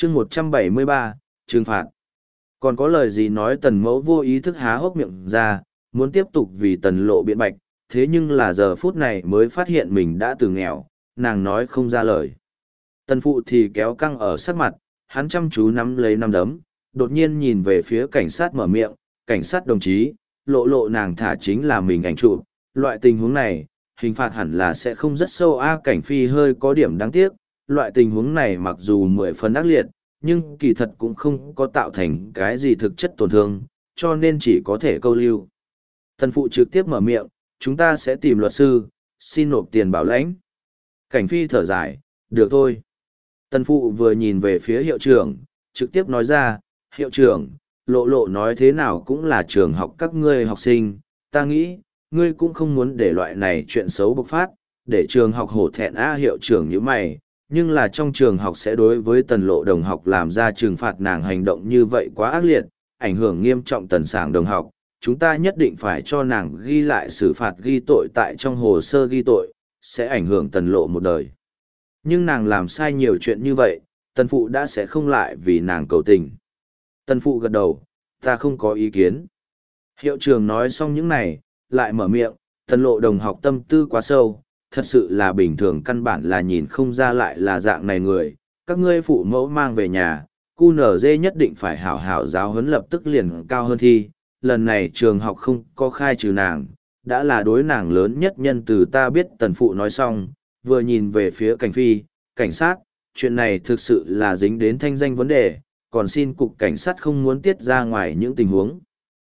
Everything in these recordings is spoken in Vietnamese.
chương 173, trừng phạt. Còn có lời gì nói tần mẫu vô ý thức há hốc miệng ra, muốn tiếp tục vì tần lộ biện bạch, thế nhưng là giờ phút này mới phát hiện mình đã từ nghèo, nàng nói không ra lời. Tần phụ thì kéo căng ở sắc mặt, hắn chăm chú nắm lấy nắm đấm, đột nhiên nhìn về phía cảnh sát mở miệng, cảnh sát đồng chí, lộ nàng thả chính là mình ảnh chụp, loại tình huống này, hình phạt hẳn là sẽ không rất sâu cảnh phi hơi có điểm đáng tiếc, loại tình huống này mặc dù 10 phần ác liệt, nhưng kỳ thật cũng không có tạo thành cái gì thực chất tổn thương, cho nên chỉ có thể câu lưu. Tần phụ trực tiếp mở miệng, chúng ta sẽ tìm luật sư, xin nộp tiền bảo lãnh. Cảnh phi thở dài, được thôi. Tần phụ vừa nhìn về phía hiệu trưởng, trực tiếp nói ra, hiệu trưởng, lộ nói thế nào cũng là trường học các ngươi học sinh, ta nghĩ, ngươi cũng không muốn để loại này chuyện xấu bộc phát, để trường học hổ thẹn hiệu trưởng như mày, nhưng là trong trường học sẽ đối với tần lộ đồng học làm ra trừng phạt nàng hành động như vậy quá ác liệt, ảnh hưởng nghiêm trọng tần sảng đồng học, chúng ta nhất định phải cho nàng ghi lại xử phạt ghi tội tại trong hồ sơ ghi tội, sẽ ảnh hưởng tần lộ một đời. Nhưng nàng làm sai nhiều chuyện như vậy, tần phụ đã sẽ không lại vì nàng cầu tình. Tần phụ gật đầu, ta không có ý kiến. Hiệu trưởng nói xong những này, lại mở miệng, tần lộ đồng học tâm tư quá sâu, thật sự là bình thường căn bản là nhìn không ra lại là dạng này người. Các ngươi phụ mẫu mang về nhà, QNZ nhất định phải hảo hảo giáo huấn lập tức liền cao hơn thi. Lần này trường học không có khai trừ nàng, đã là đối nàng lớn nhất nhân từ ta biết tần phụ nói xong, vừa nhìn về phía cảnh phi, cảnh sát, chuyện này thực sự là dính đến thanh danh vấn đề, còn xin cục cảnh sát không muốn tiết ra ngoài những tình huống.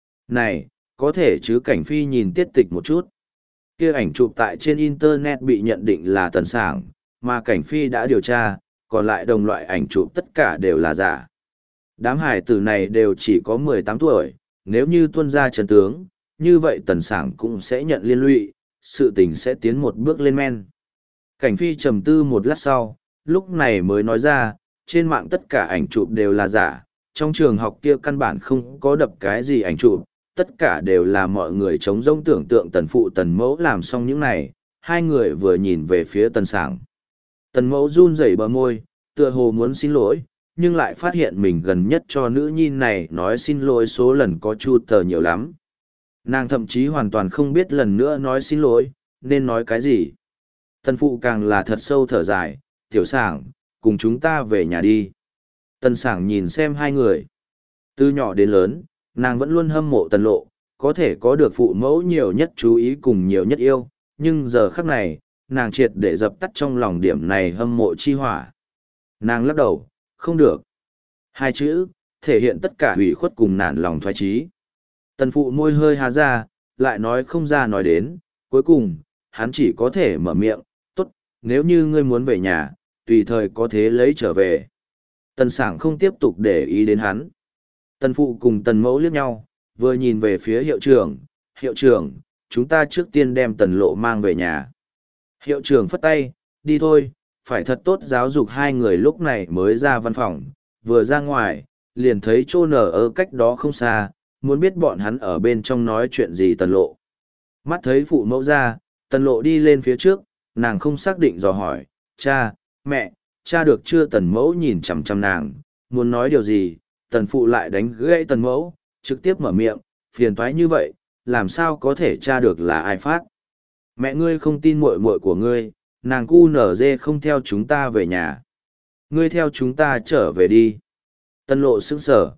Này, có thể chứ cảnh phi nhìn tiết tịch một chút. Kia ảnh chụp tại trên Internet bị nhận định là tần sảng, mà cảnh phi đã điều tra, còn lại đồng loại ảnh chụp tất cả đều là giả. Đám hải tử này đều chỉ có 18 tuổi, nếu như tuân ra chân tướng, như vậy tần sảng cũng sẽ nhận liên lụy, sự tình sẽ tiến một bước lên men. Cảnh phi trầm tư một lát sau, lúc này mới nói ra, trên mạng tất cả ảnh chụp đều là giả, trong trường học kia căn bản không có đập cái gì ảnh chụp, tất cả đều là mọi người chống rông tưởng tượng tần phụ tần mẫu làm xong những này, hai người vừa nhìn về phía tần sảng. Tần mẫu run rẩy bờ môi, tựa hồ muốn xin lỗi, nhưng lại phát hiện mình gần nhất cho nữ nhi này nói xin lỗi số lần có chu tờ nhiều lắm. Nàng thậm chí hoàn toàn không biết lần nữa nói xin lỗi, nên nói cái gì. Tần phụ càng là thật sâu thở dài, tiểu sảng, cùng chúng ta về nhà đi. Tần sảng nhìn xem hai người. Từ nhỏ đến lớn, nàng vẫn luôn hâm mộ tần lộ, có thể có được phụ mẫu nhiều nhất chú ý cùng nhiều nhất yêu, nhưng giờ khắc này, nàng triệt để dập tắt trong lòng điểm này hâm mộ chi hỏa. Nàng lắc đầu, không được. Hai chữ, thể hiện tất cả hủy khuất cùng nản lòng thoái chí. Tần phụ môi hơi há ra, lại nói không ra nói đến, cuối cùng, hắn chỉ có thể mở miệng, tốt, nếu như ngươi muốn về nhà, tùy thời có thế lấy trở về. Tần sảng không tiếp tục để ý đến hắn. Tần phụ cùng tần mẫu liếc nhau, vừa nhìn về phía hiệu trưởng, chúng ta trước tiên đem tần lộ mang về nhà. Hiệu trưởng phất tay, đi thôi, phải thật tốt giáo dục hai người lúc này mới ra văn phòng, vừa ra ngoài, liền thấy chỗ nở ở cách đó không xa, muốn biết bọn hắn ở bên trong nói chuyện gì tần lộ. Mắt thấy phụ mẫu ra, tần lộ đi lên phía trước, nàng không xác định dò hỏi, cha, mẹ, cha được chưa tần mẫu nhìn chằm chằm nàng, muốn nói điều gì, tần phụ lại đánh gãy tần mẫu, trực tiếp mở miệng, phiền toái như vậy, làm sao có thể tra được là ai phát. Mẹ ngươi không tin muội muội của ngươi, nàng QNZ không theo chúng ta về nhà. Ngươi theo chúng ta trở về đi. Tần lộ sững sở,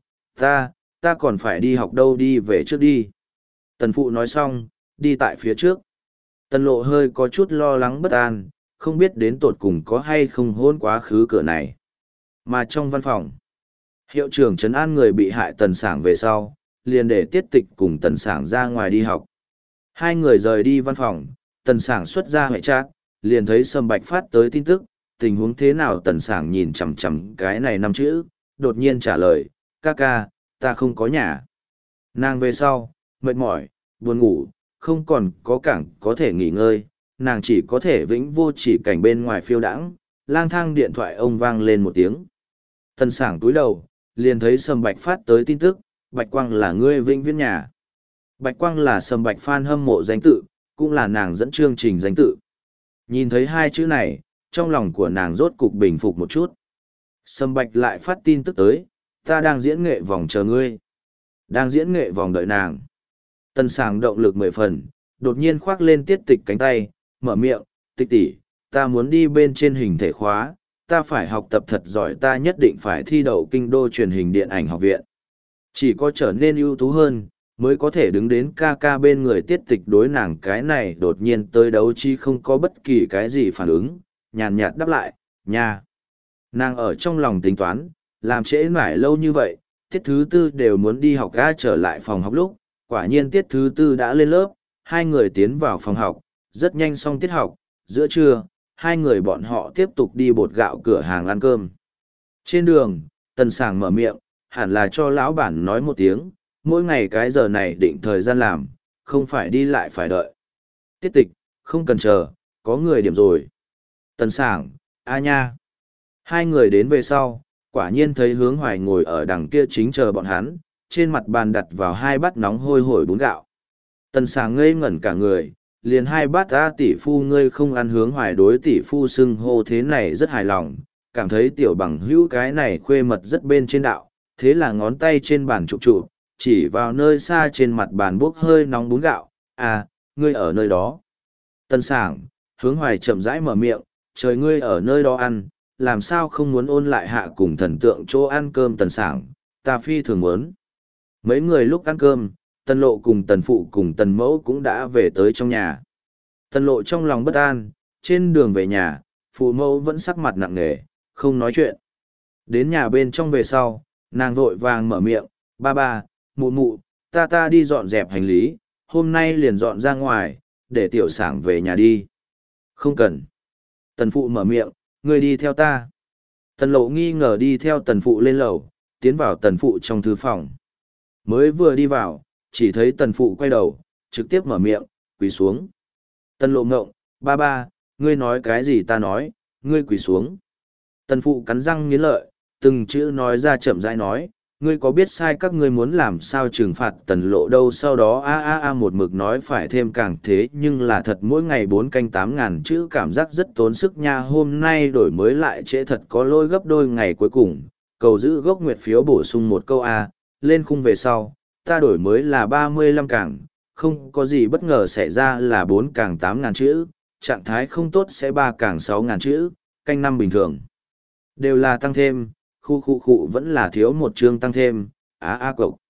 ta còn phải đi học đâu, đi về trước đi. Tần phụ nói xong, đi tại phía trước. Tần lộ hơi có chút lo lắng bất an, không biết đến tột cùng có hay không hôn quá khứ cửa này. Mà trong văn phòng, hiệu trưởng trấn an người bị hại tần sảng về sau, liền để tiết tịch cùng tần sảng ra ngoài đi học. Hai người rời đi văn phòng, tần sảng xuất ra hệ chat, liền thấy Sâm Bạch phát tới tin tức, tình huống thế nào tần sảng nhìn chằm chằm cái này 5 chữ, đột nhiên trả lời, ca, ta không có nhà. Nàng về sau, mệt mỏi, buồn ngủ, không còn có cảng có thể nghỉ ngơi, nàng chỉ có thể vĩnh vô chỉ cảnh bên ngoài phiêu đãng, lang thang điện thoại ông vang lên một tiếng. Tần sảng túi đầu, liền thấy Sâm Bạch phát tới tin tức, Bạch Quang là ngươi vĩnh viễn nhà. Bạch Quang là Sâm Bạch fan hâm mộ danh tự, cũng là nàng dẫn chương trình danh tự. Nhìn thấy hai chữ này, trong lòng của nàng rốt cục bình phục một chút. Sâm Bạch lại phát tin tức tới, ta đang diễn nghệ vòng chờ ngươi. Đang diễn nghệ vòng đợi nàng. Tần Sảng động lực 10 phần, đột nhiên khoác lên Tiết Tịch cánh tay, mở miệng, Tịch tỷ, ta muốn đi bên trên hình thể khóa, ta phải học tập thật giỏi, ta nhất định phải thi đậu kinh đô truyền hình điện ảnh học viện. Chỉ có trở nên ưu tú hơn, mới có thể đứng đến ca ca bên người Tiết Tịch đối nàng cái này đột nhiên tới đấu chi không có bất kỳ cái gì phản ứng, nhàn nhạt đáp lại, nha. Nàng ở trong lòng tính toán, làm trễ mãi lâu như vậy, tiết thứ tư đều muốn đi học ga trở lại phòng học lúc, quả nhiên tiết thứ tư đã lên lớp, hai người tiến vào phòng học, rất nhanh xong tiết học, giữa trưa, hai người bọn họ tiếp tục đi bột gạo cửa hàng ăn cơm. Trên đường, Tần Sảng mở miệng, hẳn là cho lão bản nói một tiếng, mỗi ngày cái giờ này định thời gian làm, không phải đi lại phải đợi. Tiết Tịch, không cần chờ, có người điểm rồi. Tần Sảng, a nha. Hai người đến về sau, quả nhiên thấy Hướng Hoài ngồi ở đằng kia chính chờ bọn hắn, trên mặt bàn đặt vào hai bát nóng hôi hổi bún gạo. Tần Sảng ngây ngẩn cả người, liền hai bát ra tỷ phu ngươi không ăn. Hướng Hoài đối tỷ phu xưng hô thế này rất hài lòng, cảm thấy tiểu bằng hữu cái này khuê mật rất bên trên đạo, thế là ngón tay trên bàn chụp chụp, chỉ vào nơi xa trên mặt bàn bốc hơi nóng bún gạo, à, ngươi ở nơi đó. Tần Sảng, Hướng Hoài chậm rãi mở miệng, trời ngươi ở nơi đó ăn, làm sao không muốn ôn lại hạ cùng thần tượng chỗ ăn cơm. Tần Sảng, ta phi thường muốn. Mấy người lúc ăn cơm, Tần Lộ cùng Tần Phụ cùng Tần Mẫu cũng đã về tới trong nhà. Tần Lộ trong lòng bất an, trên đường về nhà, Phụ Mẫu vẫn sắc mặt nặng nề, không nói chuyện. Đến nhà bên trong về sau, nàng vội vàng mở miệng, ba ba, mụ mụ, ta đi dọn dẹp hành lý, hôm nay liền dọn ra ngoài, để tiểu Sảng về nhà đi. Không cần. Tần Phụ mở miệng, ngươi đi theo ta. Tần Lộ nghi ngờ đi theo Tần Phụ lên lầu, tiến vào Tần Phụ trong thư phòng. Mới vừa đi vào, chỉ thấy Tần Phụ quay đầu, trực tiếp mở miệng, quỳ xuống. Tần Lộ ngộng, ba ba, ngươi nói cái gì ta nói, ngươi quỳ xuống. Tần Phụ cắn răng nghiến lợi, từng chữ nói ra chậm rãi nói, ngươi có biết sai các ngươi muốn làm sao trừng phạt Tần Lộ đâu. Sau đó một mực nói phải thêm càng thế, nhưng là thật mỗi ngày 4 canh 8.000 chữ cảm giác rất tốn sức nha. Hôm nay đổi mới lại trễ thật có lỗi gấp đôi. Ngày cuối cùng, cầu giữ gốc nguyệt phiếu bổ sung một câu A, lên khung về sau, ta đổi mới là 35 càng, không có gì bất ngờ xảy ra là 4 càng 8.000 chữ, trạng thái không tốt sẽ 3 càng 6.000 chữ, canh năm bình thường. Đều là tăng thêm, khu vẫn là thiếu một chương tăng thêm, cộc.